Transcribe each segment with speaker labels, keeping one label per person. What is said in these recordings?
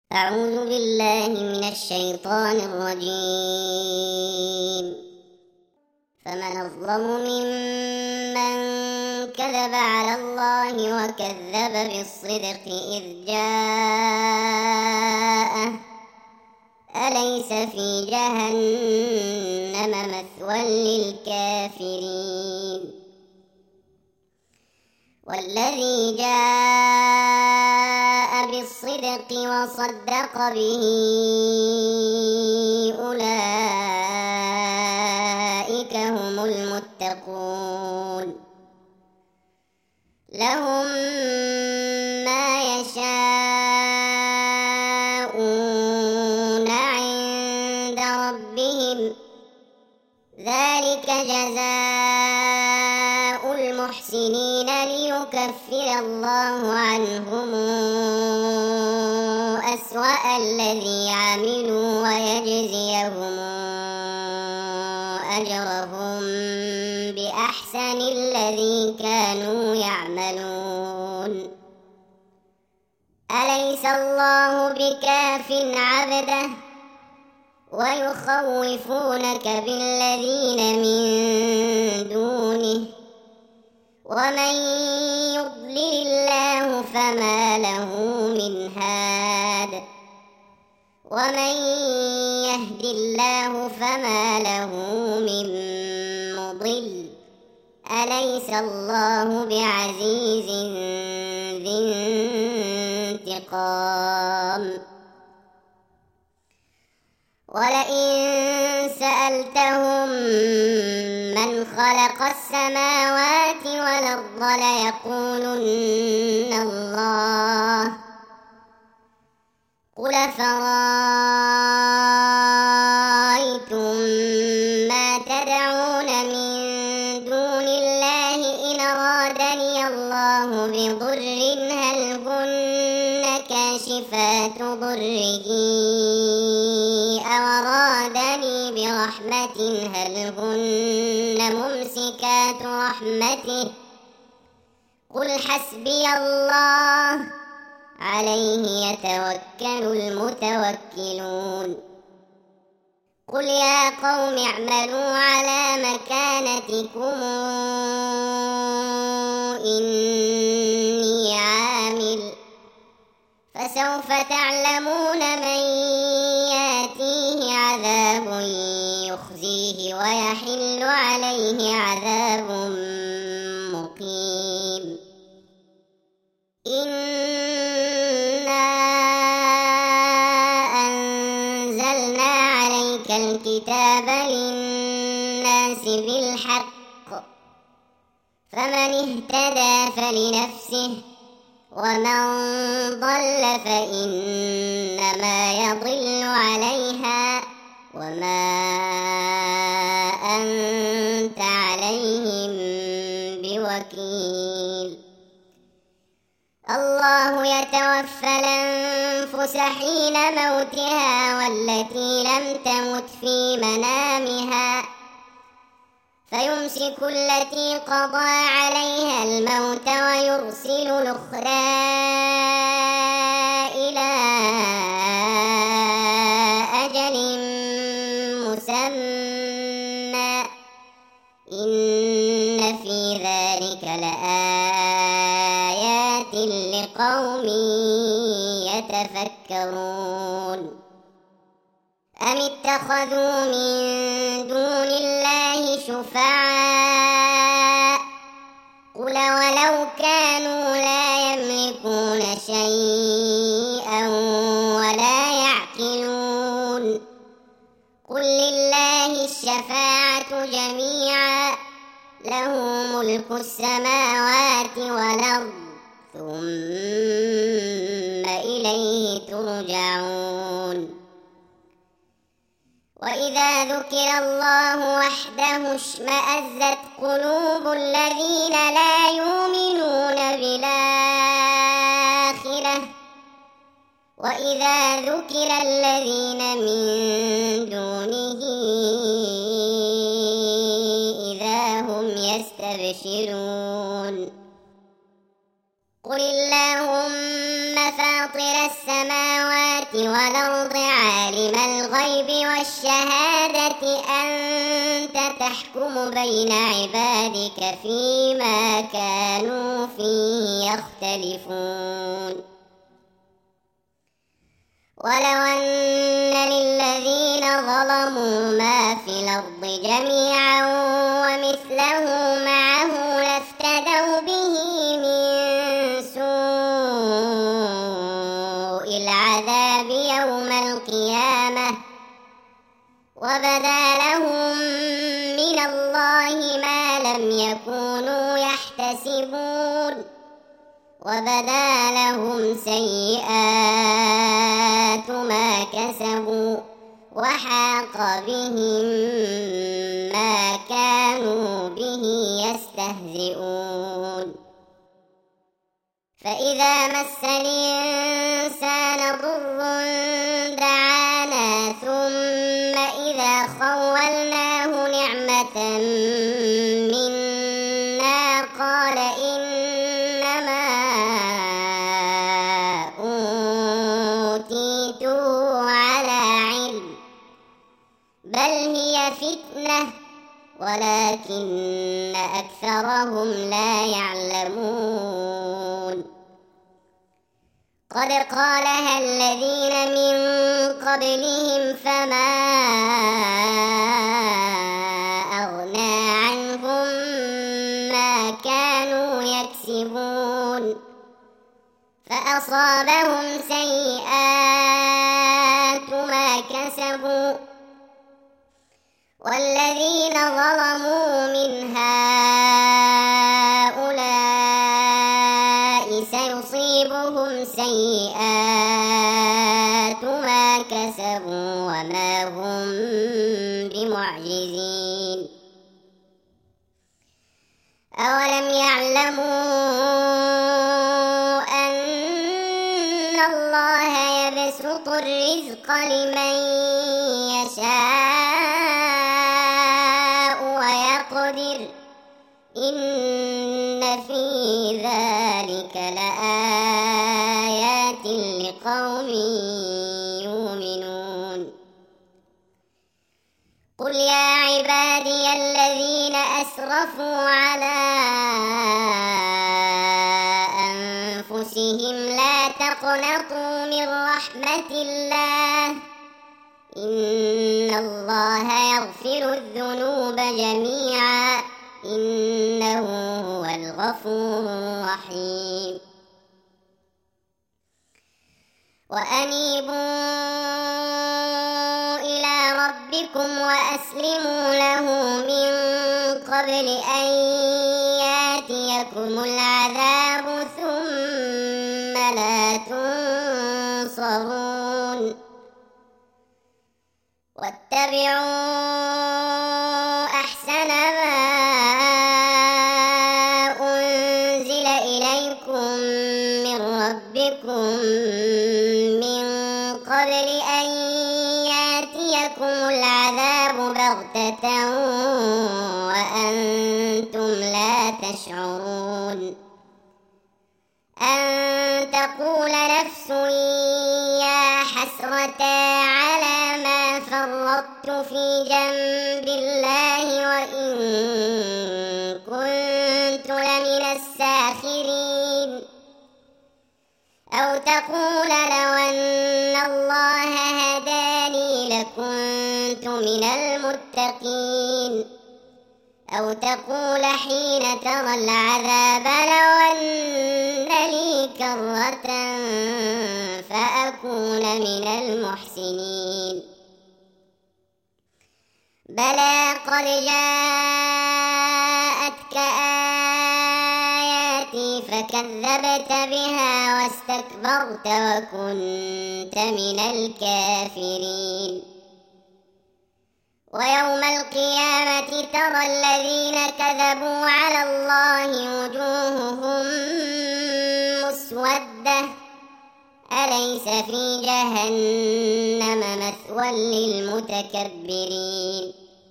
Speaker 1: أعوذ بالله من الشيطان الرجيم. فمن أظلم ممن كذب على الله وكذب بالصدق إذ جاءه أليس في جهنم مثوى للكافرين. والذي جاء بالصدق وصدق به أولئك هم المتقون. لهم ما يشاءون عند ربهم ذلك جزاء المحسنين ليكفر الله عنهم أسوأ الذي عملوا ويجزيهم أجرهم بأحسن الذي كانوا يعملون. أليس الله بكاف عبده ويخوفونك بالذين من دونه ومن يضلل الله فما له من هاد ومن يهد الله فما له من مضل. أليس الله بعزيز ذي انتقام. ولئن سألتهم من خلق السماوات والأرض ليقولن الله قل فرأيتم ما تدعون من دون الله إن أرادني الله بضر هل هن كاشفات ضره أو أرادني برحمة هل هن ممسكات رحمته قل حسبي الله عليه يتوكل المتوكلون. قل يا قوم اعملوا على مكانتكم إني عامل فسوف تعلمون من ياتيه عذاب يخزيه ويحل عليه عذاب مقيم. إنا أنزلنا عليك الكتاب للناس بالحق فمن اهتدى فلنفسه ومن ضل فإنما يضل عليها وما أنت عليهم بوكيل. الله يتوفى الأنفس حين موتها والتي لم تمت في منامها فيمسك التي قضى عليها الموت ويرسل الأخرى إلى أجل مسمى إن في ذلك لآيات لقوم يتفكرون. أم اتخذوا من دون الله شفعاء قل ولو كانوا لا يملكون شيئا ولا يعقلون قل لله الشفاعة جميعا له ملك السماوات والأرض ثم إليه ترجعون. وإذا ذكر الله وحده اشمأزت قلوب الذين لا يؤمنون بالآخرة وإذا ذكر الذين من دونه إذا هم يستبشرون. قل اللهم فاطر السماوات السماوات والأرض عالم الغيب والشهادة أنت تحكم بين عبادك فيما كانوا فيه يختلفون ولو أن للذين ظلموا ما في الأرض جميعا ومثله معه لافتدوا به من سوء العذاب يوم القيامة وبدا لهم من الله ما لم يكونوا يحتسبون وبدا لهم سيئات ما كسبوا وحاق بهم ما كانوا به يستهزئون فإذا مس الإنسان ضر دعانا ثم إذا خولناه نعمة منا قال إنما أوتيته على علم بل هي فتنة ولكن أكثرهم لا يعلمون قد قالها الذين من قبلهم فما أغنى عنهم ما كانوا يكسبون فأصابهم سيئات ما كسبوا والذين ظلموا من هؤلاء سيصيبهم سيئات ما كسبوا وما هم بمعجزين أولم يعلموا أن الله يبسط الرزق لمن يشاء ويقدر إن في ذلك لآيات لقوم يؤمنون قل يا عبادي الذين أسرفوا على أنفسهم لا تقنطوا من رحمة الله إن الله يغفر الذنوب جميعا إنه هو الغفور الرحيم وأنيبوا إلى ربكم وأسلموا له من قبل أن يأتيكم العذاب ثم لا تنصرون واتبعوا أحسن ما أنزل إليكم من ربكم من قبل أن يأتيكم العذاب بغتة وأنتم لا تشعرون أن تقول نفس يا حسرة على ما فرطت في جنب الله وإن كنت لمن الساخرين أو تقول لو أن الله هداني لكنت من المتقين أو تقول حين ترى العذاب لو أن لي كرة فأكون من المحسنين بلى قد جاءتك آياتي فكذبت بها واستكبرت وكنت من الكافرين ويوم القيامة ترى الذين كذبوا على الله وجوههم مسودة أليس في جهنم مثوى للمتكبرين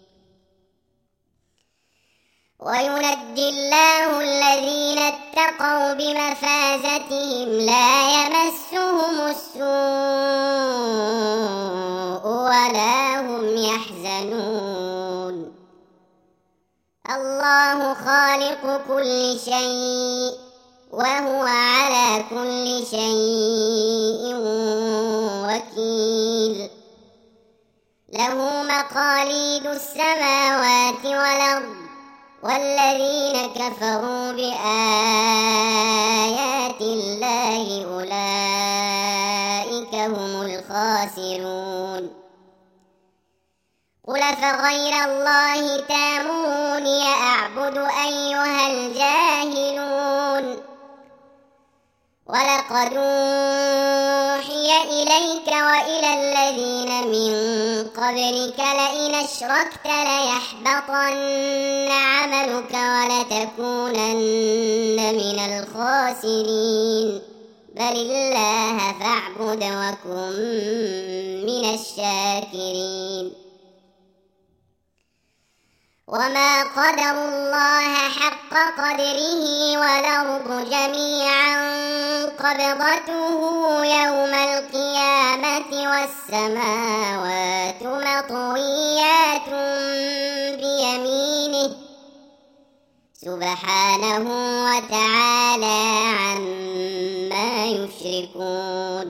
Speaker 1: وينجي الله الذين اتقوا بمفازتهم لا يمسهم السوء كل شيء وهو على كل شيء وكيل. له مقاليد السماوات والأرض والذين كفروا بآيات الله أولئك هم الخاسرون. قل فغير الله تأمروني أعبد أيها الجاهلون. ولقد أوحي إليك وإلى الذين من قبلك لئن أشركت ليحبطن عملك ولتكونن من الخاسرين. بل الله فاعبد وكن من الشاكرين. وما قدروا الله حق قدره والأرض جميعا قبضته يوم القيامة والسماوات مطويات بيمينه سبحانه وتعالى عما يشركون.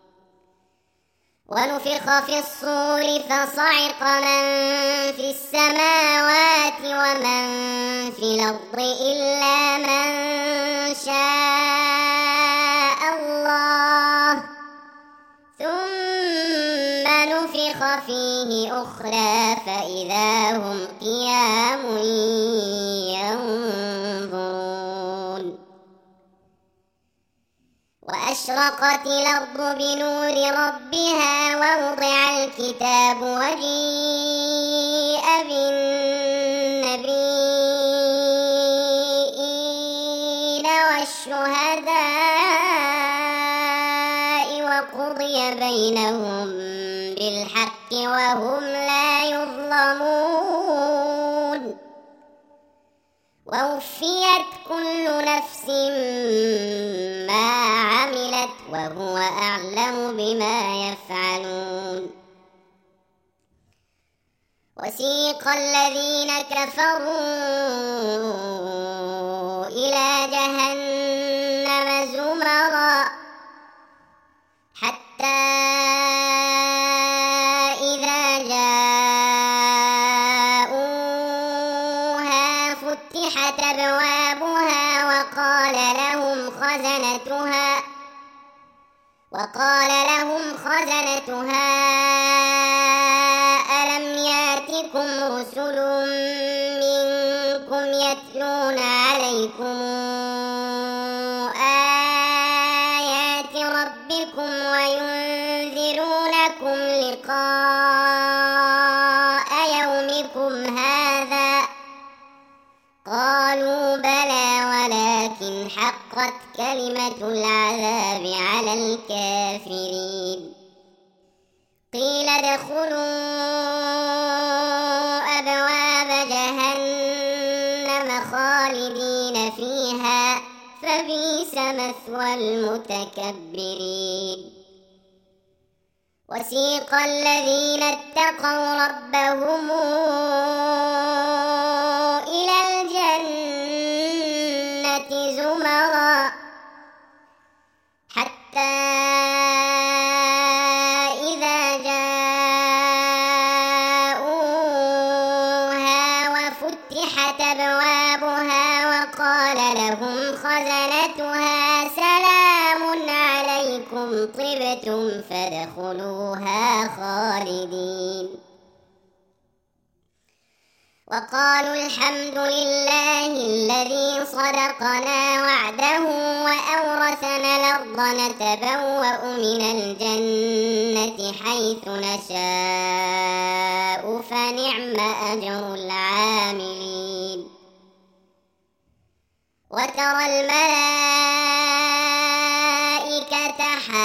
Speaker 1: ونفخ في الصور فصعق من في السماوات ومن في الأرض إلا من شاء الله ثم نفخ فيه أخرى فإذا هم قيام ينظرون. وأشرقت الأرض بنور ربها ووضع الكتاب وجيء بالنبيين والشهداء وقضي بينهم بالحق وهم لا يظلمون. ووفيت كل نفس ما عملت وهو أعلم بما يفعلون. وسيق الذين كفروا إلى جهنم زمرا حتى إذا جاءوها فتحت أبوابها وقال لهم خزنتها ألم يأتكم رسل منكم يتلون عليكم آيات ربكم وينذرونكم لقاء يومكم هذا؟ قالوا بلى ولكن حقت كلمة العذاب على الكافرين. قيل ادخلوا أبواب جهنم خالدين فيها فبئس مثوى المتكبرين. وسيق الذين اتقوا ربهم إلى الجنة زمرا حتى إذا جاءوها وفتحت أبوابها وقال لهم خزنتها سلام عليكم طبتم فادخلوها خالدين. وقالوا الحمد لله الذي صدقنا وعده وأورثنا الأرض نتبوأ من الجنة حيث نشاء فنعم أجر العاملين. وترى الملائكة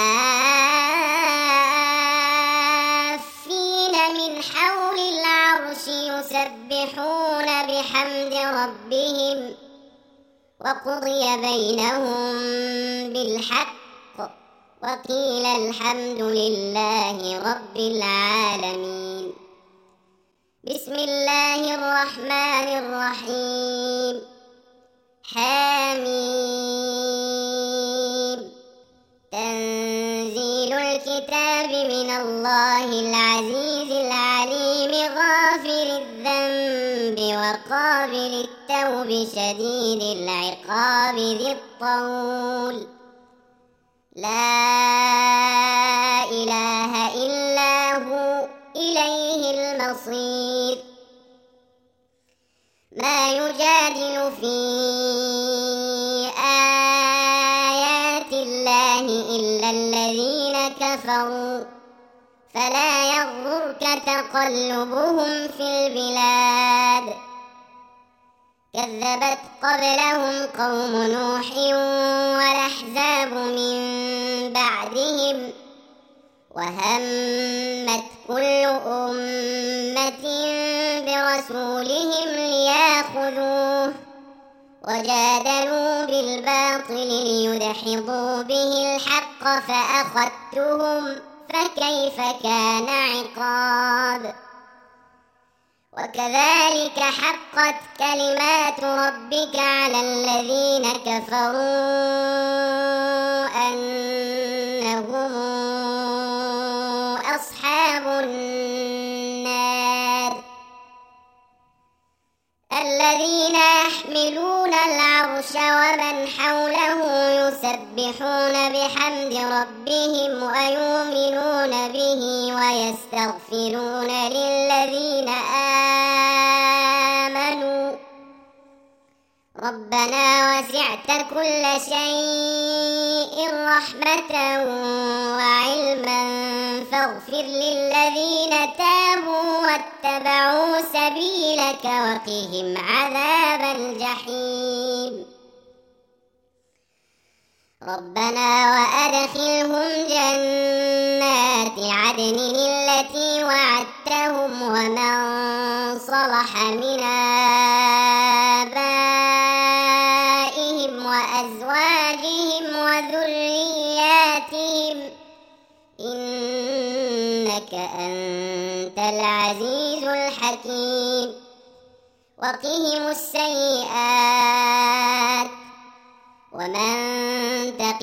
Speaker 1: حافين من حول العرش يسبحون بحمد ربهم وقضي بينهم بالحق وقيل الحمد لله رب العالمين. بسم الله الرحمن الرحيم. حميم. تنزيل الكتاب من الله العزيز العليم غافر الذنب وقابل التوب شديد العقاب ذي الطول. لا إله إلا هو إليه المصير. ما يجادل في آيات الله إلا الذين كفروا فلا يغررك تقلبهم في البلاد. كذبت قبلهم قوم نوح والأحزاب من بعدهم وهمت كل أمة برسولهم ليأخذوه وجادلوا بالباطل ليدحضوا به الحق فأخذتهم فكيف كان عقاب. وكذلك حقت كلمات ربك على الذين كفروا أنهم أصحاب النار. الذين يحملون العرش ومن حوله يسبحون بحمد ربهم ويؤمنون به ويستغفرون للذين آمنوا ربنا وسعت كل شيء رحمة وعلما فاغفر للذين تابوا واتبعوا سبيلك وقهم عذاب الجحيم. ربنا وأدخلهم جنات عدن التي وعدتهم ومن صلح من آبائهم وأزواجهم وذرياتهم إنك أنت العزيز الحكيم. وقهم السيئات ومن تق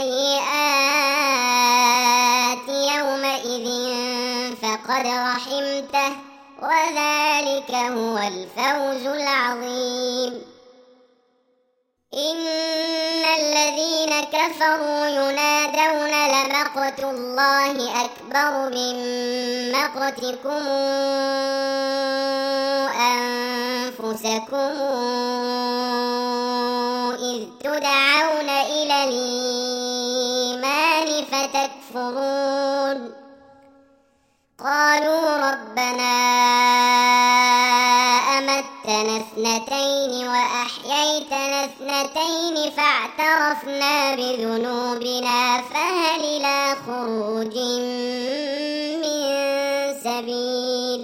Speaker 1: السيئات يومئذ فقد رحمته وذلك هو الفوز العظيم. إن الذين كفروا ينادون لمقت الله أكبر من مقتكم أنفسكم إذ تدعون إلى الإيمان فتكفرون. قالوا ربنا أمتنا اثنتين وأحييتنا اثنتين فاعترفنا بذنوبنا فهل إلى خروج من سبيل.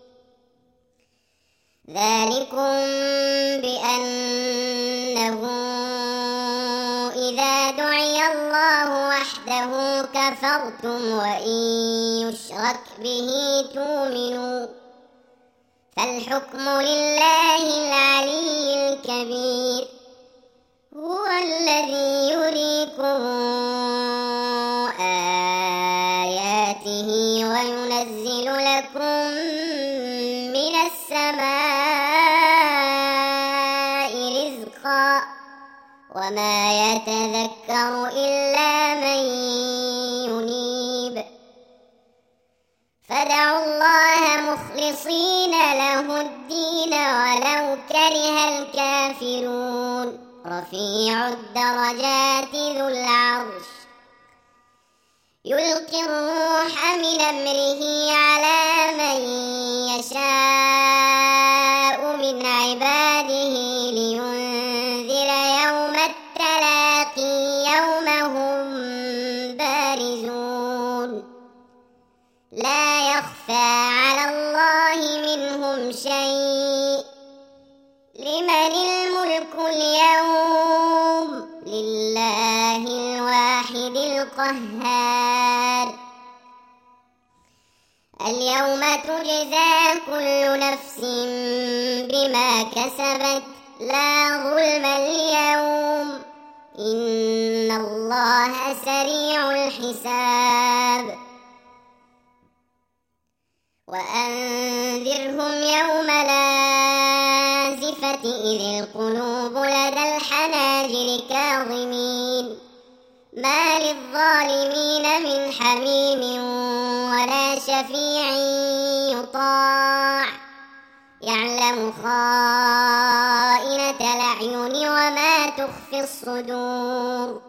Speaker 1: ذلكم بأنه إذا دعي الله وحده كفرتم وإن يشرك به تؤمنوا فالحكم لله العلي الكبير. هو الذي يريكم آياته وينزل لكم من السماء رزقا وما يتذكر إلا من ينيب. فادعوا الله مخلصين له الدين ولو كره الكافرون. رفيع الدرجات ذو العرش يلقي الروح من أمره على من يشاء من عباده لينذر يوم التلاقي يوم هم بارزون لا يخفى على الله منهم شيء. لمن الملك اليوم؟ لله الواحد القهار. اليوم تجزى كل نفس بما كسبت لا ظلم اليوم إن الله سريع الحساب وأنذرهم يوم الآزفة إذ القلوب لدى الحناجر كاظمين ما للظالمين من حميم ولا شفيع يطاع يعلم خائنة الأعين وما تخفي الصدور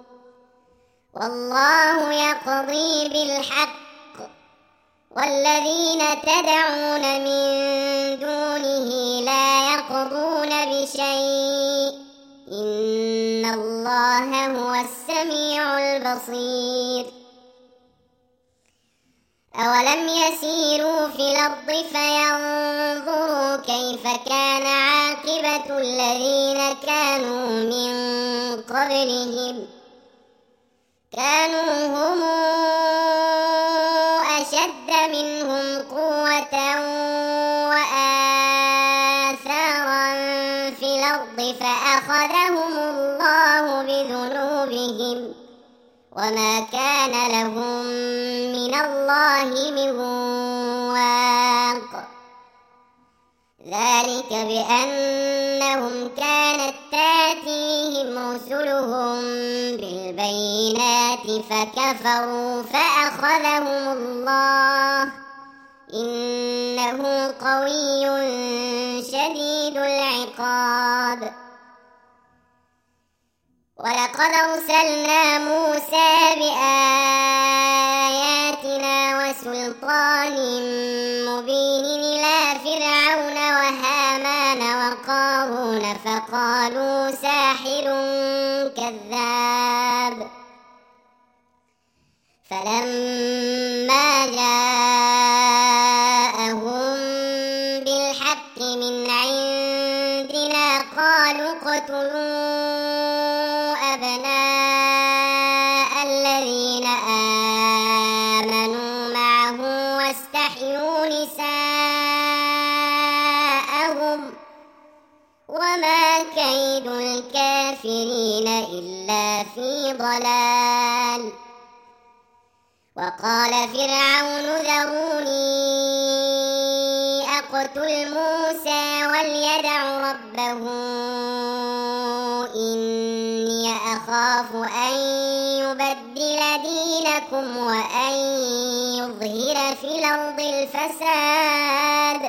Speaker 1: والله يقضي بالحق والذين تدعون من دونه لا يقضون بشيء إن الله هو السميع البصير أولم يسيروا في الأرض فينظروا كيف كان عاقبة الذين كانوا من قبلهم كانوا هم أشد منهم قوة وآثارا في الأرض فأخذهم الله بذنوبهم وما كان لهم من الله من واق ذلك بأنهم كانت تأتيهم رسلهم بالبينات فكفروا فأخذهم الله إنه قوي شديد العقاب ولقد أرسلنا موسى بآياتنا وسلطان مبين إلى فرعون وهامان وقارون فقالوا ساحر كذاب فلما جاءهم بالحق من عندنا قالوا اقتلوا أبناء الذين آمنوا معه واستحيوا نساءهم وما كيد الكافرين إلا في ضلال وقال فرعون ذروني أقتل موسى وليدع ربه إني أخاف أن يبدل دينكم وأن يظهر في الأرض الفساد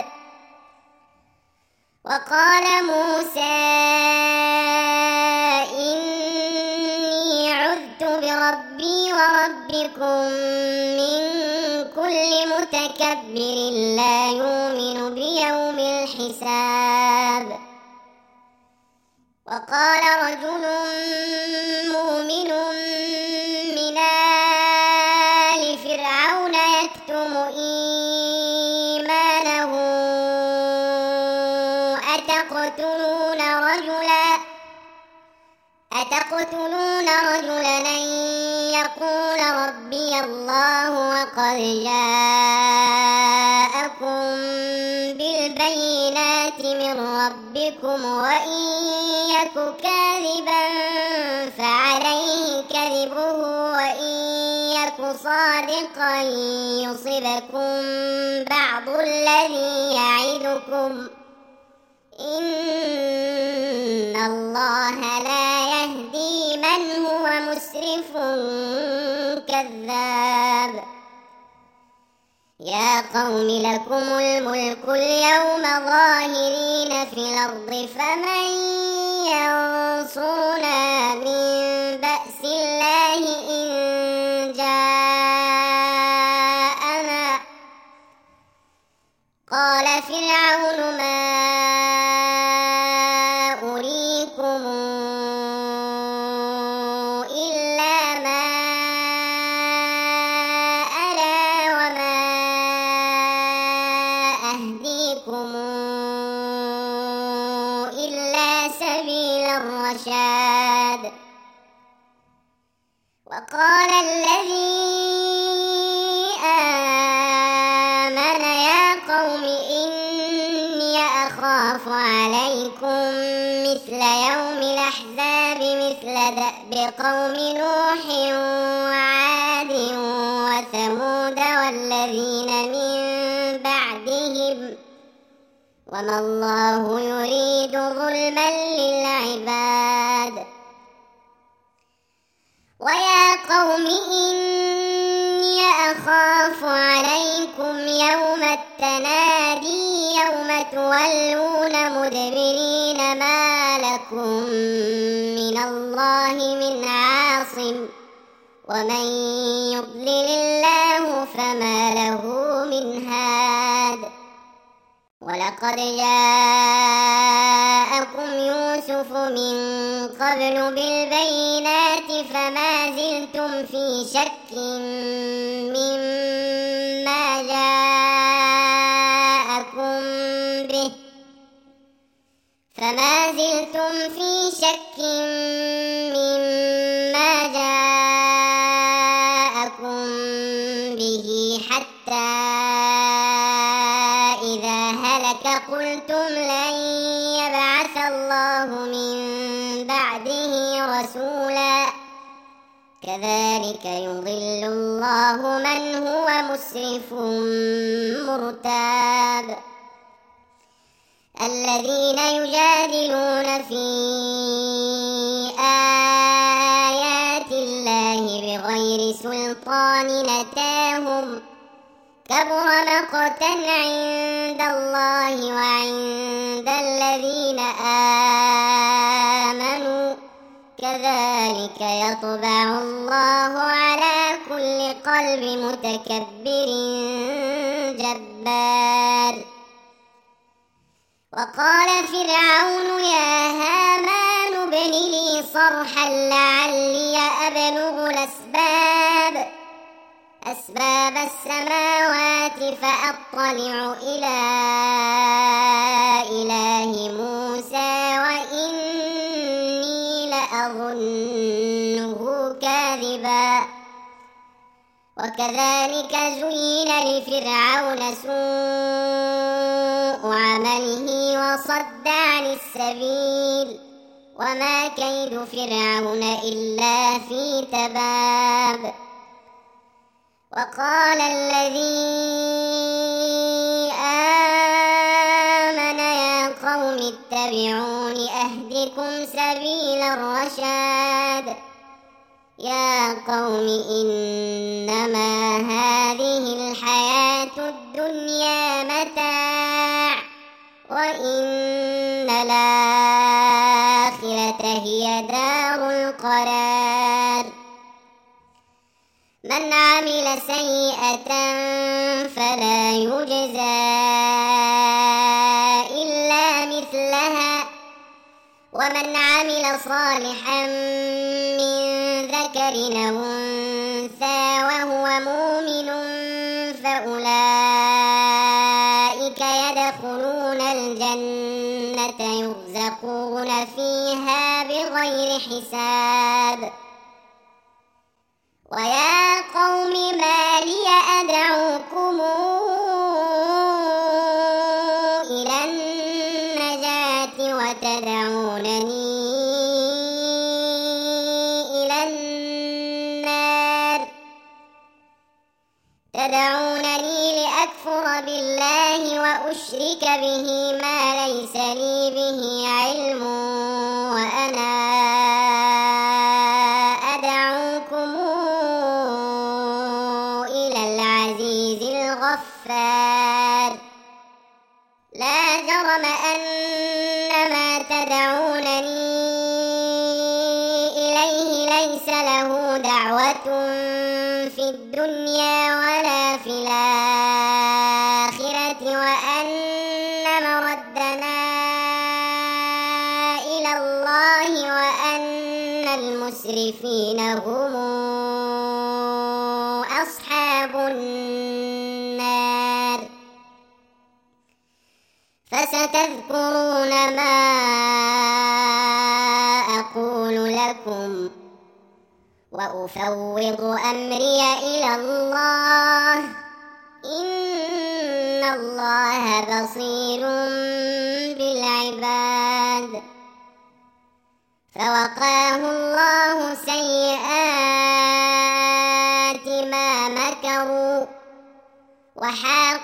Speaker 1: وقال موسى إني عذت بربي وربكم من كل متكبر لا يؤمن بيوم الحساب وقال رجل مؤمن من آل فرعون يكتم إيمانه أتقتلون رجلا أن يقول ربي الله وقد جاءكم بالبينات من ربكم وإن يك كاذبا فعليه كذبه وإن يك صادقا يصبكم بعض الذي يعدكم إن الله لا يهدي من هو مسرف كذاب يا قوم لكم الملك اليوم ظاهرين في الأرض فمن ينصرنا من بأس الله إن جاءنا قال فرعون ما أريكم إلا ما أرى وما أهديكم إلا سبيل الرشاد وقال الذي آمن يا قوم إني أخاف عليكم مثل كدأب قوم نوح وعاد وثمود والذين من بعدهم وما الله يريد ظلما للعباد ويا قوم إني أخاف عليكم يوم التنادي يوم تولون مدبرين ما لكم من الله من عاصم ومن يضلل الله فما له من هاد ولقد جاءكم يوسف من قبل بالبينات فما زلتم في شك مما جاءكم به حتى إذا هلك قلتم لن يبعث الله من بعده رسولا كذلك يضل الله من هو مسرف مرتاب الذين يجادلون في آيات الله بغير سلطان أتاهم كبر مقتا عند الله وعند الذين آمنوا كذلك يطبع الله على كل قلب متكبر جبار وقال فرعون يا هامان ابن لي صرحا لعلي أبلغ أسباب السماوات فأطلع إلى إله موسى وإني لأظنه كاذبا وكذلك زين لفرعون سوء عمله وصد عن السبيل وما كيد فرعون إلا في تباب وقال الذي آمن يا قوم اتبعون أهدكم سبيل الرشاد يا قوم إنما هذه الحياة الدنيا متاع وإن الآخرة هي دار القرار من عمل سيئة فلا يجزى إلا مثلها ومن عمل صالحا من ذكر أو أنثى وهو مؤمن فأولئك يدخلون الجنة يرزقون فيها بغير حساب ويا قوم ما لي أدعوكم إلى النجاة وتدعونني إلى النار تدعونني لأكفر بالله وأشرك به ما ليس لي به علم وأنا أدعوكم إلى العزيز الغفار لا جرم أن ما تدعونني إليه ليس له دعوة في الدنيا ولا في الآخرة وأن مردنا إلى الله وأن المسرفين هم أصحاب النار فستذكرون ما أقول لكم وأفوض أمري إلى الله إن الله بصير بالعباد فوقاه الله سيئات ما مكروا وحاق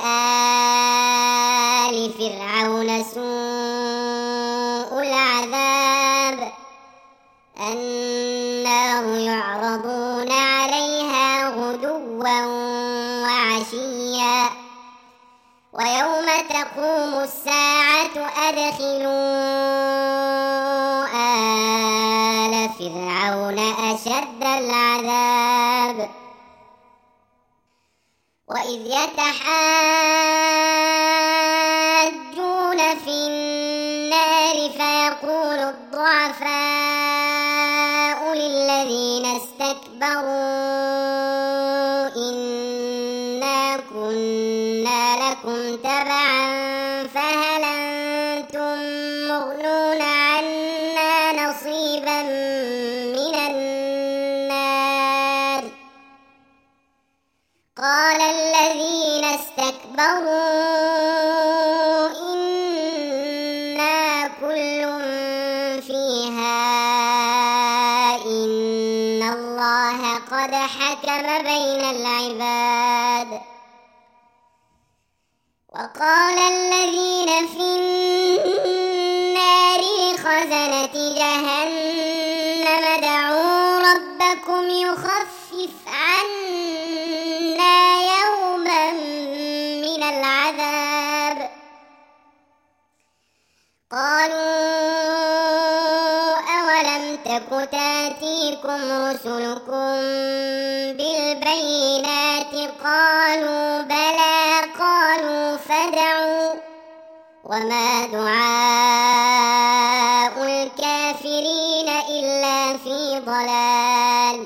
Speaker 1: بآل فرعون سوء العذاب النار يعرضون عليها غدوا وعشيا ويوم تقوم الساعة أدخلوا آل فرعون أشد العذاب وإذ يتحاجون في النار فيقول الضعفاء للذين استكبروا إنا كنا لكم تبعا فهل أنتم مغنون عنا نصيبا من النار قال الذين استكبروا إنا كل فيها إن الله قد حكم بين العباد وقال الذين في النار لخزنة جهنم ادعوا ربكم يخفف عنا يوما من العذاب قالوا أولم تك تأتيكم رسلكم بالبينات قالوا بلى قالوا فادعوا وما دعاء الكافرين إلا في ضلال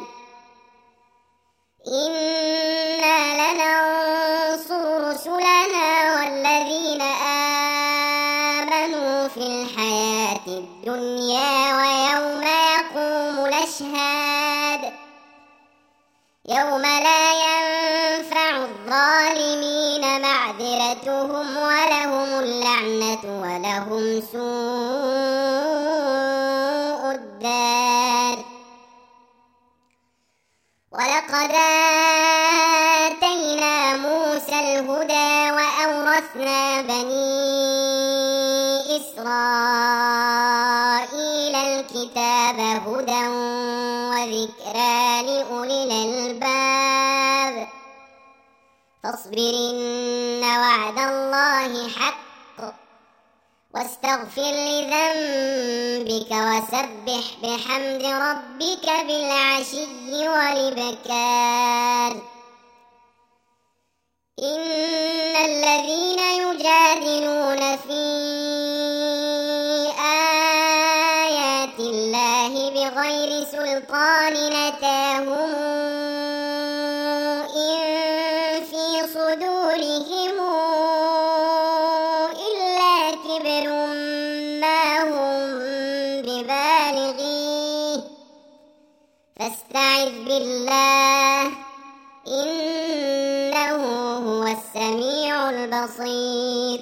Speaker 1: إنا لننصر رسلنا والذين آمنوا في الحياة الدنيا ويوم يقوم الأشهاد يوم لا ينفع الظالمين معذرتهم ولهم اللعنة ولهم سوء الدار ولقد آتينا موسى الهدى وأورثنا بني إسرائيل الكتاب هدى وذكرى لأولي الألباب فاصبر إن وعد الله حق واستغفر لذنبك وسبح بحمد ربك بالعشي والإبكار إن الذين يجادلون في آيات الله بغير سلطان أتاهم إن في صدورهم إلا كبر ما هم ببالغيه فاستعذ بالله إنه هو السميع البصير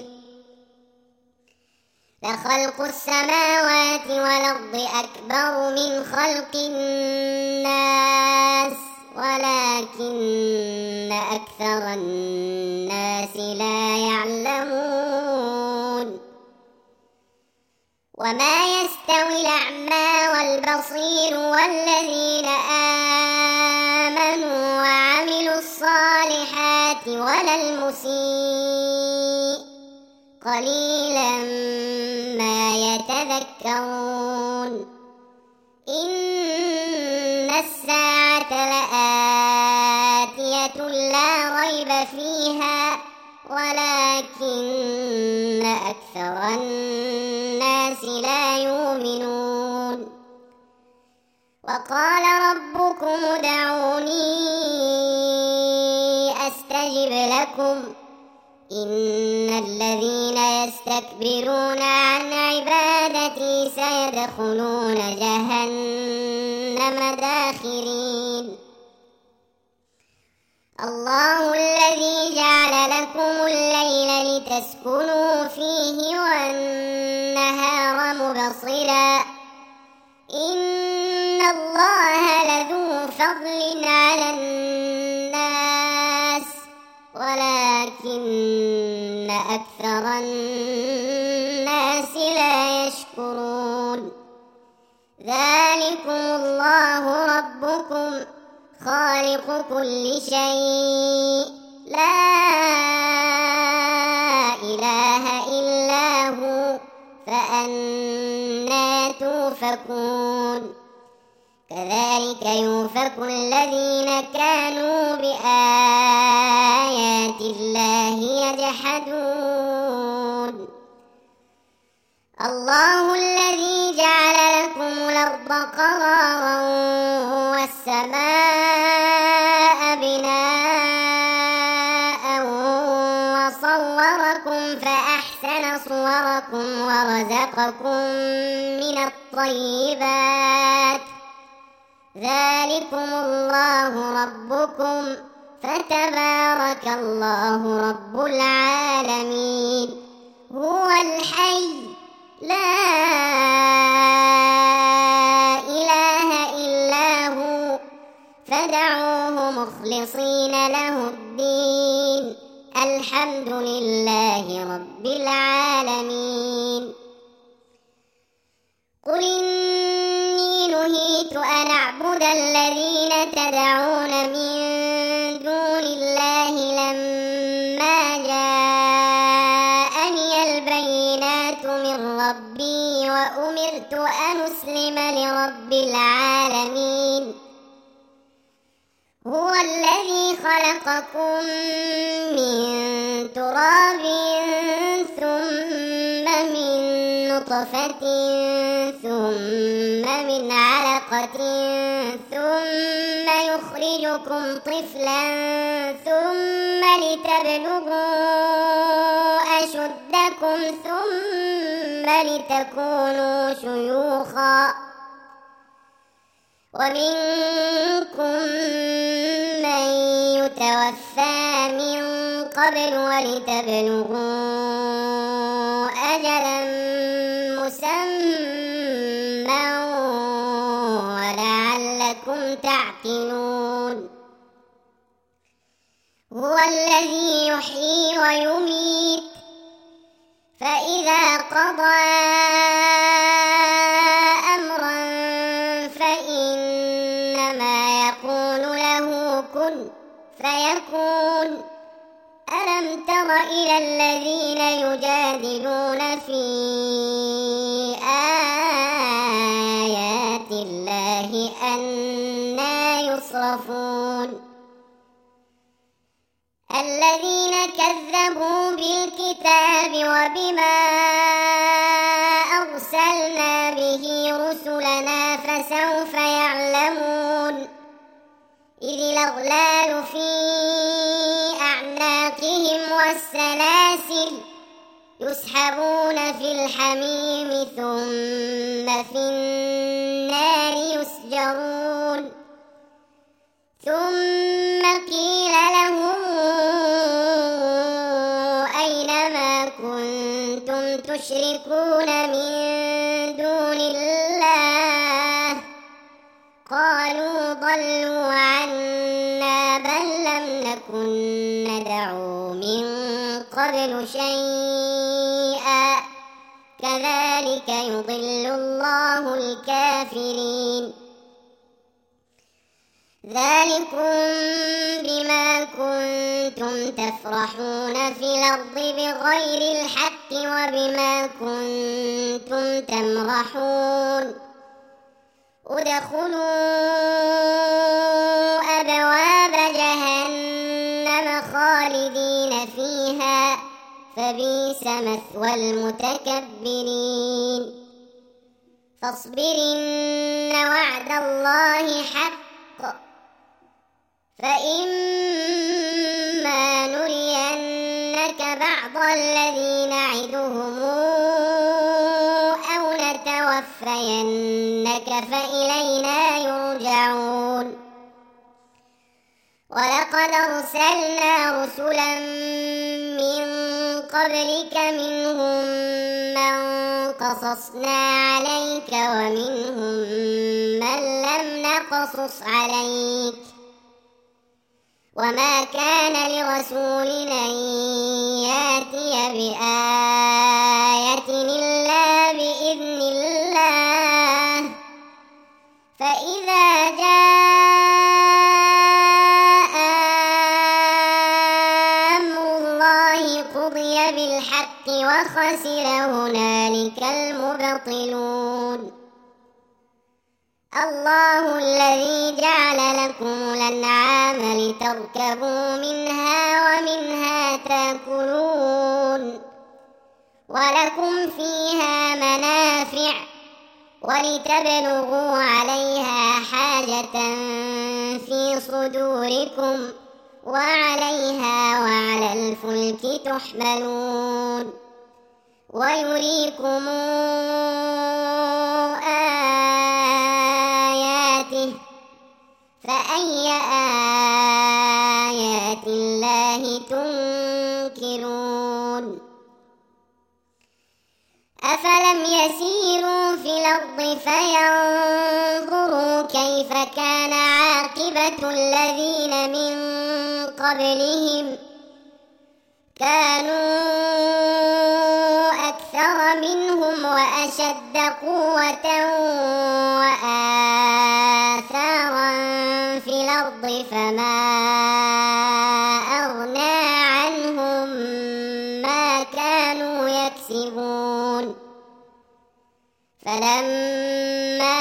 Speaker 1: لخلق السماوات والأرض أكبر من خلق الناس ولكن أكثر الناس لا يعلمون وما يستوي الأعمى والبصير والذين آمنوا وعملوا الصالحات ولا المسيء قليلا ما يتذكرون إن الساعة لآتية لا ريب فيها ولكن أكثر الناس لا يؤمنون وقال ربكم ادعوني أستجب لكم إن الذين يستكبرون عن عبادتي سيدخلون جهنم داخرين الله الذي جعل لكم الليل لتسكنوا فيه والنهار مبصرا إن الله لذو فضل على الناس ولكن أكثر الناس لا يشكرون ذلكم الله ربكم خالق كل شيء لا إله إلا هو فأنى توفكون كذلك يؤفك الذين كانوا بآيات الله يجحدون الله الذي جعل لكم الأرض قرارا والسماء بناء وصوركم فأحسن صوركم ورزقكم من الطيبات ذلكم الله ربكم فتبارك الله رب العالمين هو الحي لا إله إلا هو فادعوه مخلصين له الدين الحمد لله رب العالمين قل إني نهيت أن أعبد الذين تدعون من دون الله لما جاءني البينات من ربي وأمرت أن أسلم لرب العالمين هو الذي خلقكم من تراب ثم من نطفة ثم من علقة ثم يخرجكم طفلا ثم لتبلغوا أشدكم ثم لتكونوا شيوخا ومنكم من يتوفى من قبل ولتبلغوا أجلا مسمى ولعلكم تعقلون هو الذي يحيي ويميت فإذا قضى أمرا فإنما يقول له كن فيكون ألم تر إلى الذين يجادلون في آيات الله أنى يصرفون الذين كذبوا بالكتاب وبما أرسلنا به رسلنا فسوف يعلمون إذ الأغلال في أعناقهم والسلاسل يسحبون في الحميم ثم في النار يسجرون ثم قيل لهم أين ما كنتم تشركون من دون الله قالوا ضلوا عنا بل لم نكن ندعو من قبل شيئا كذلك يضل الله الكافرين ذلكم بما كنتم تفرحون في الأرض بغير الحق وبما كنتم تمرحون ادخلوا أبواب جهنم خالدين فيها فبئس مثوى المتكبرين فاصبر إن وعد الله حق فإما نرينك بعض الذي نعدهم أو نتوفينك فإلينا يرجعون ولقد أرسلنا رسلا من قبلك منهم من قصصنا عليك ومنهم من لم نقصص عليك وما كان لرسول أن يأتي بآية إلا بإذن الله فإذا جاء أمر الله قضي بالحق وخسر هنالك المبطلون الله الذي جعل لكم الأنعام لتركبوا منها ومنها تأكلون ولكم فيها منافع ولتبلغوا عليها حاجة في صدوركم وعليها وعلى الفلك تحملون ويريكم آياته فأي آيات الله تنكرون أفلم يسيروا في الأرض فينظروا كيف كان عاقبة الذين من قبلهم كانوا أكثر منهم وأشد قوة وآثارا في الأرض فما أغنى عنهم ما كانوا يكسبون فلما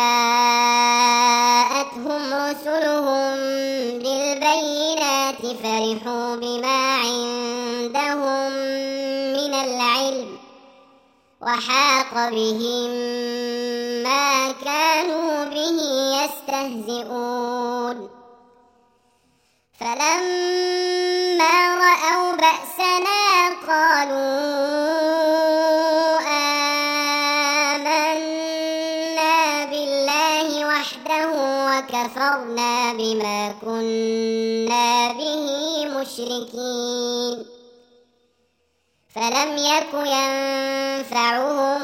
Speaker 1: جاءتهم رسلهم بالبينات فرحوا بما عندهم من العلم وحاق بهم ما كانوا به يستهزئون فلما رأوا بأسنا قالوا آمنا بالله وحده وكفرنا بما كنا به مشركين فلم يك ينفعهم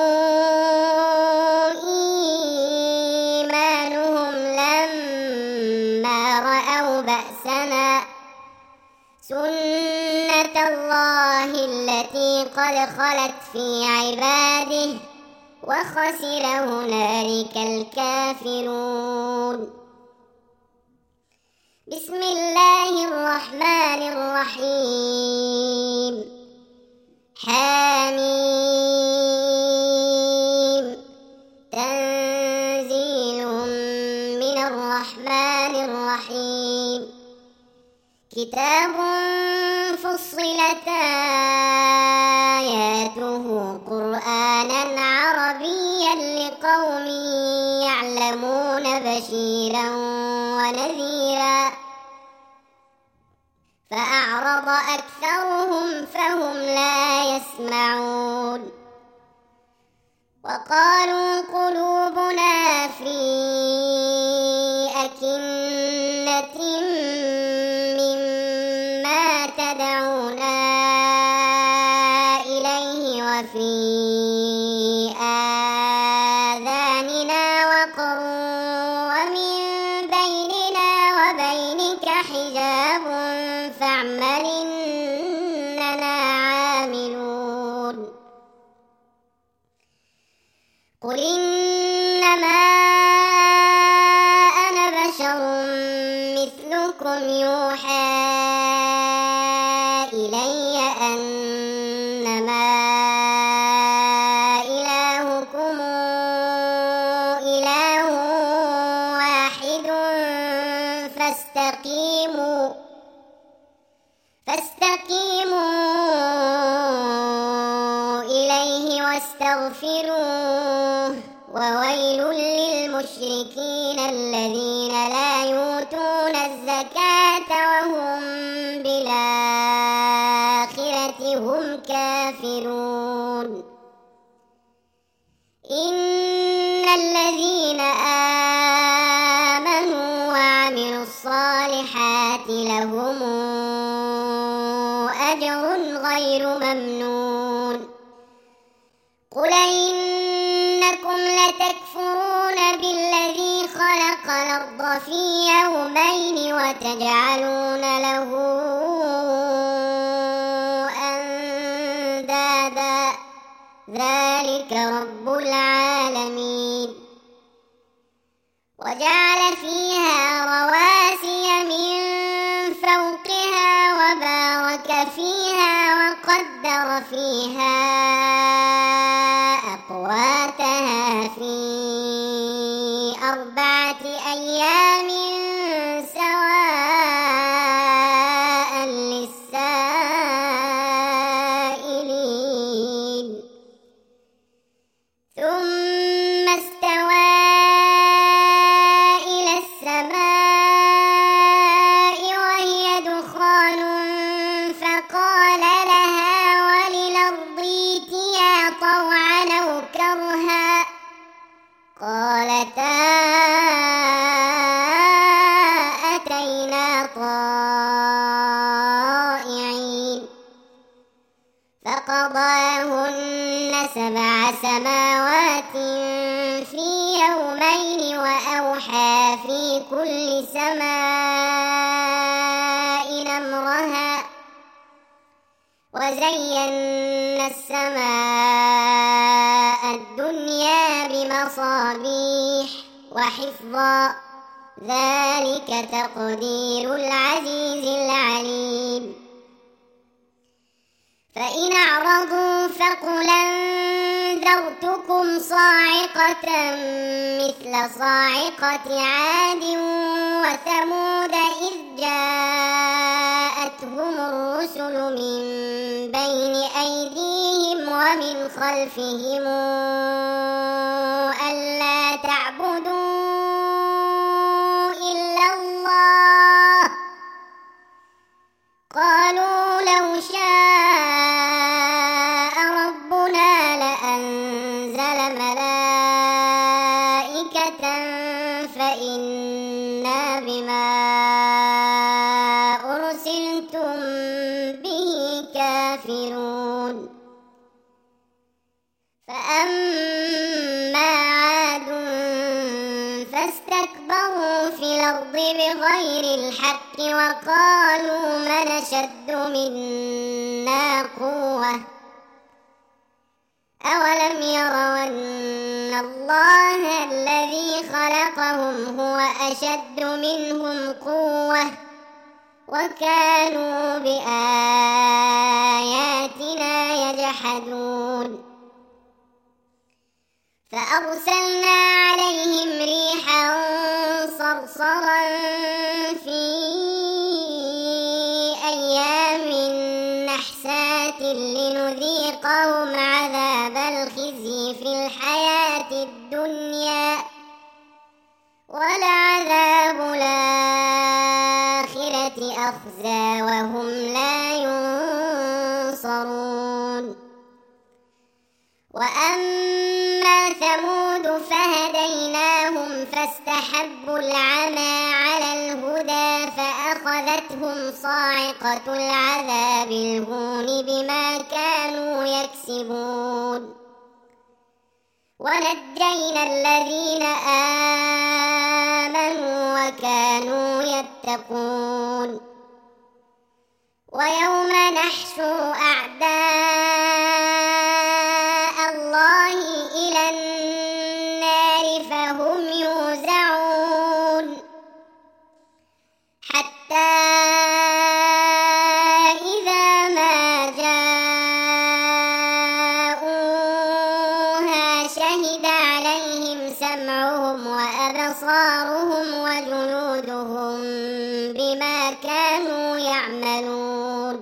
Speaker 1: إيمانهم لما رأوا بأسنا سنة الله التي قد خلت في عباده وخسر هنالك الكافرون بسم الله الرحمن الرحيم حميم تنزيل من الرحمن الرحيم كتاب فصلت آياته قرآنا عربيا لقوم يعلمون بشيرا ونذيرا فأعرض أكثرهم فهم لا يسمعون وقالوا قلوبنا في أكنة مما تدعونا إليه وفي آذاننا وقر ومن بيننا وبينك حجاب فاعمل إننا عاملون قل إنما أنا بشر مثلكم يوحى إلي أنما إلهكم إله واحد فاستقيموا إليه واستغفروه وويل للمشركين الذين لا يؤتون الزكاة وهم بالآخرة هم كافرون إن الذين آمنوا وعملوا الصالحات لهم أجر غير ممنون قل إنكم لتكفرون بالذي خلق الأرض في يومين وتجعلون له أندادا ذلك رب العالمين وجعل فيها رواسي من فوقها وبارك فيها وقدر فيها أقواتها في 4 أيام سواء للسائلين ثم استوى إلى السماء وهي دخان فقال لها وللأرض ائتيا طوعا أو كرها قالتا أتينا طائعين فقضاهن 7 سماوات في يومين وأوحى في كل سماء أمرها وزينا السماء الدنيا بمصابيح وحفظا ذلك تقدير العزيز العليم فإن أعرضوا فقل أنذرتكم صاعقة مثل صاعقة عاد وثمود إذ جاءتهم الرسل من بين أيديهم ومن خلفهم ألا تعبدوا إلا الله قالوا لو شاء ربنا لأنزل ملائكة فإنا بما أرسلتم به كافرون فأما عاد فاستكبروا في الأرض بغير الحق وقالوا من أشد منا قوة أولم يروا أن الله الذي خلقهم هو أشد منهم قوة وكانوا بآياتنا يجحدون فأرسلنا عليهم ريحا صرصرا في أيام نحسات لنذيقهم عذاب الخزي في الحياة الدنيا ولعذاب الآخرة أخزى وهم لا ينصرون وأما ثمود فهديناهم فاستحبوا العمى على الهدى فأخذتهم صاعقة العذاب الهون بما كانوا يكسبون ونجينا الذين آمنوا وكانوا يتقون ويوم نحشر أعداء الله إلى النار فهم يوزعون حتى إذا ما جاءوها شهد عليهم سمعهم وأبصارهم وجلودهم بما كانوا يعملون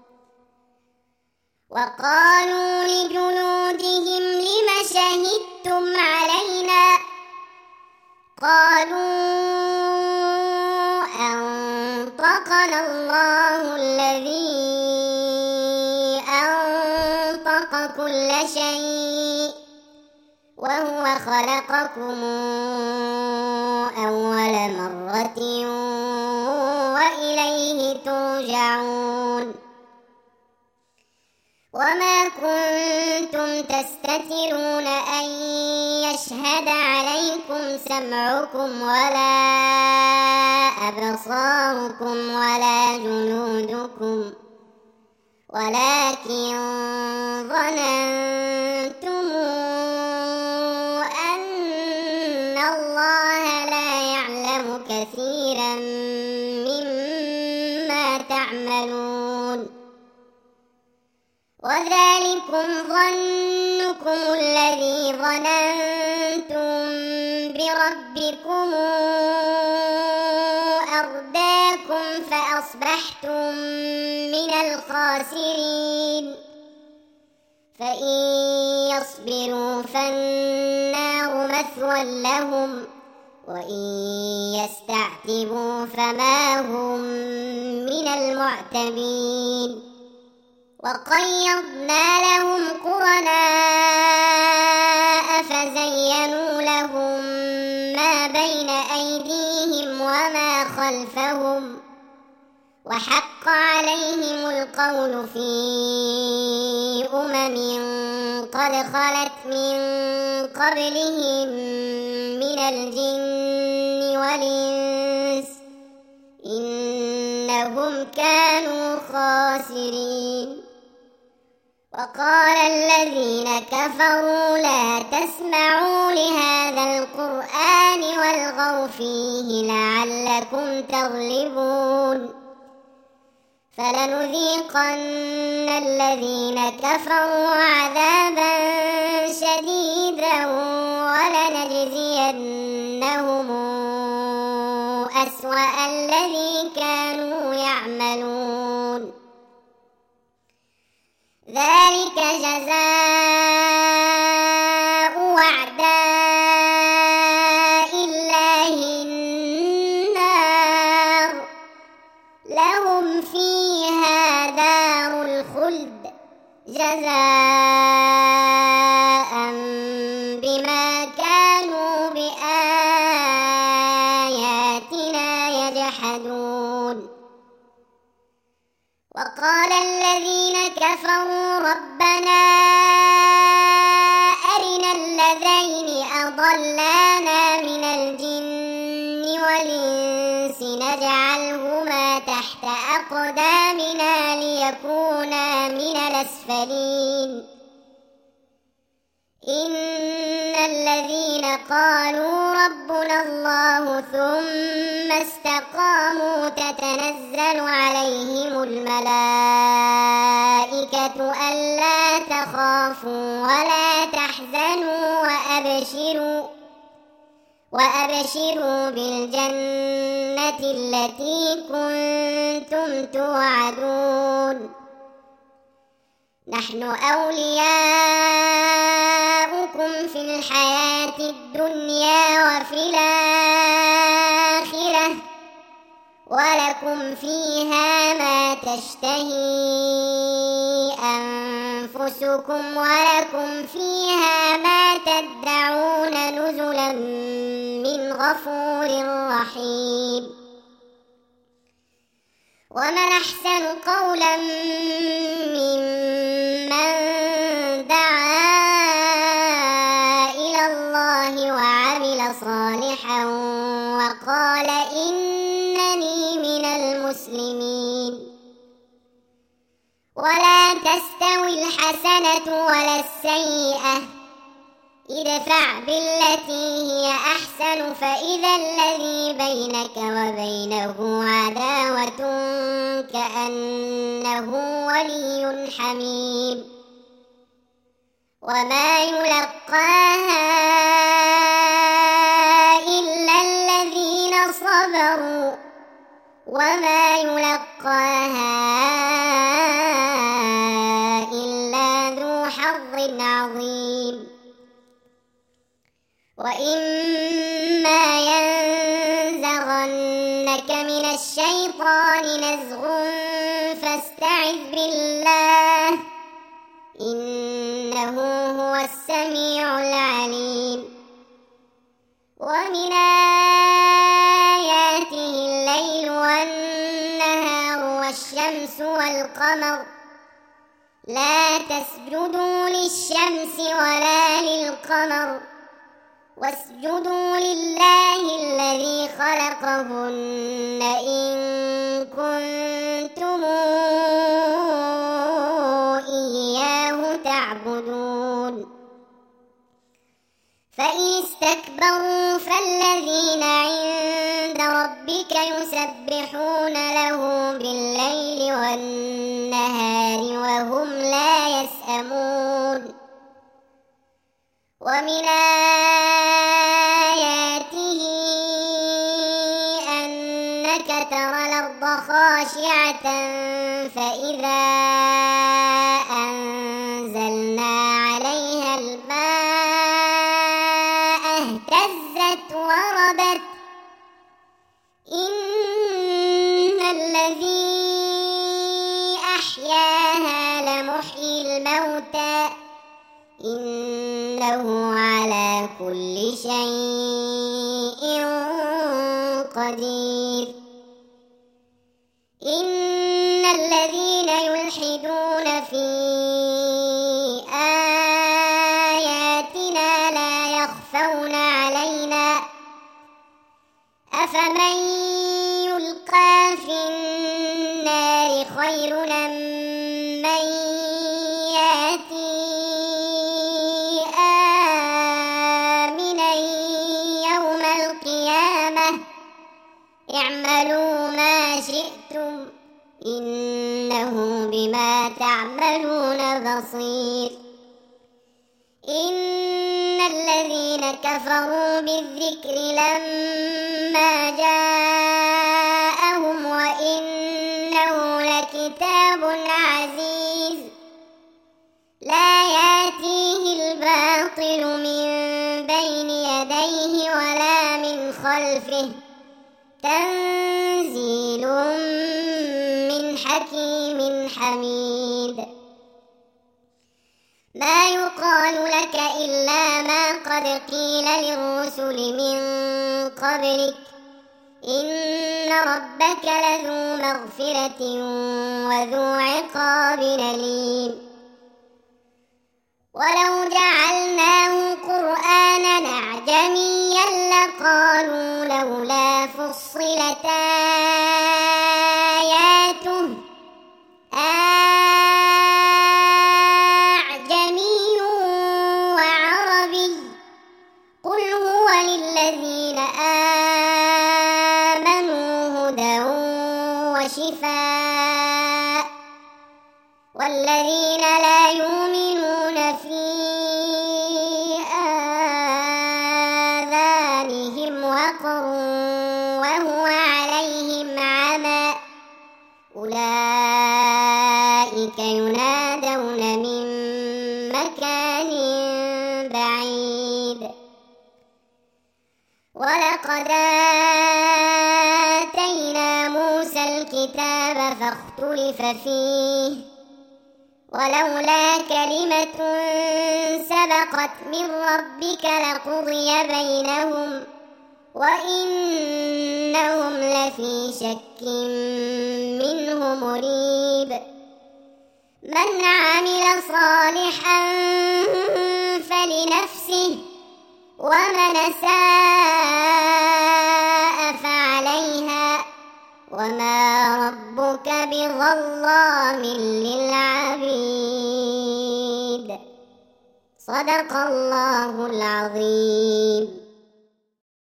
Speaker 1: وقالوا لجلودهم لم شهدتم علينا قالوا أنطقنا الله الذي أنطق كل شيء وهو خلقكم أول مرة وإليه ترجعون وما كنت لعلكم تستترون أن يشهد عليكم سمعكم ولا أبصاركم ولا جلودكم ولكن ظننتم أن الله لا يعلم كثيرا مما تعملون وذلكم ظنكم الذي ظننتم بربكم أرداكم فأصبحتم من الخاسرين فإن يصبروا فالنار مثوى لهم وإن يستعتبوا فما هم من المعتبين وقيضنا لهم قرناء فزينوا لهم ما بين أيديهم وما خلفهم وحق عليهم القول في قد خلت من قبلهم من الجن والإنس إنهم كانوا خاسرين وقال الذين كفروا لا تسمعوا لهذا القرآن والغوا فيه لعلكم تغلبون فلنذيقن الذين كفروا عذابا شديدا ولنجزينهم أسوأ الذي كانوا يعملون ذلك جزاء أعداء الله النار لهم فيها دار الخلد جزاء بما كانوا بآياتنا يجحدون وقال الذين كفروا ربنا أرنا الذين أضلانا من الجن والإنس نجعلهما تحت أقدامنا ليكونا من الأسفلين إن الذين قالوا ربنا الله ثم استقاموا تتنزل عليهم الملائكة ألا تخافوا ولا تحزنوا وأبشروا بالجنة التي كنتم توعدون نحن أولياؤكم في الحياة الدنيا وفي الآخرة ولكم فيها ما تشتهي أنفسكم ولكم فيها ما تدعون نزلا من غفور رحيم ومن أحسن قولا ممن دعا إلى الله وعمل صالحا وقال إنني من المسلمين ولا تستوي الحسنة ولا السيئة ادفع بالتي هي أحسن فإذا الذي بينك وبينه عداوة كأنه ولي حميم وما يلقاها إلا الذين صبروا وما يلقاها إلا ذو حظ عظيم وإما ينزغنك من الشيطان نزغ فاستعذ بالله إنه هو السميع العليم ومن آياته الليل والنهار والشمس والقمر لا تسجدوا للشمس ولا للقمر واسجدوا لله الذي خلقهن إن كنتم إياه تعبدون فإن استكبروا فالذين عند ربك يسبحون له بالليل والنهار وهم لا يسأمون ومن آياته أنك ترى الأرض خاشعة فإذا أنزلنا عليها الماء اهتزت وربت إن الذي أحياها لمحيي الموتى إنه على كل شيء قدير إن الذين يلحدون في آياتنا لا يخفون علينا أفمن يلقى في النار خير أم من يأتي آمنا يوم القيامة اعملوا ما شئتم إنه بما تعملون بصير إن الذين كفروا بالذكر لما جاءهم وإنه لكتاب عزيز لا يأتيه الباطل من بين يديه ولا من خلفه تنزيل من حكيم حميد ما يقال لك إلا ما قد قيل للرسل من قبلك إن ربك لذو مغفرة وذو عقاب أليم ولو جعلناه قرآنا أعجميا لقالوا لولا فصلت آياته أعجمي وعربي قل هو للذين آمنوا هدى وشفاء والذين لا يؤمنون في آذانهم وقر وهو عليهم عمى أولئك ينادون من مكان بعيد ولقد آتينا موسى الكتاب فاختلف فيه ولولا كلمة سبقت من ربك لقضي بينهم وإنهم لفي شك منه مريب من عمل صالحا فلنفسه ومن أساء فعليها وما ربك بظلام للعبيد صدق الله العظيم.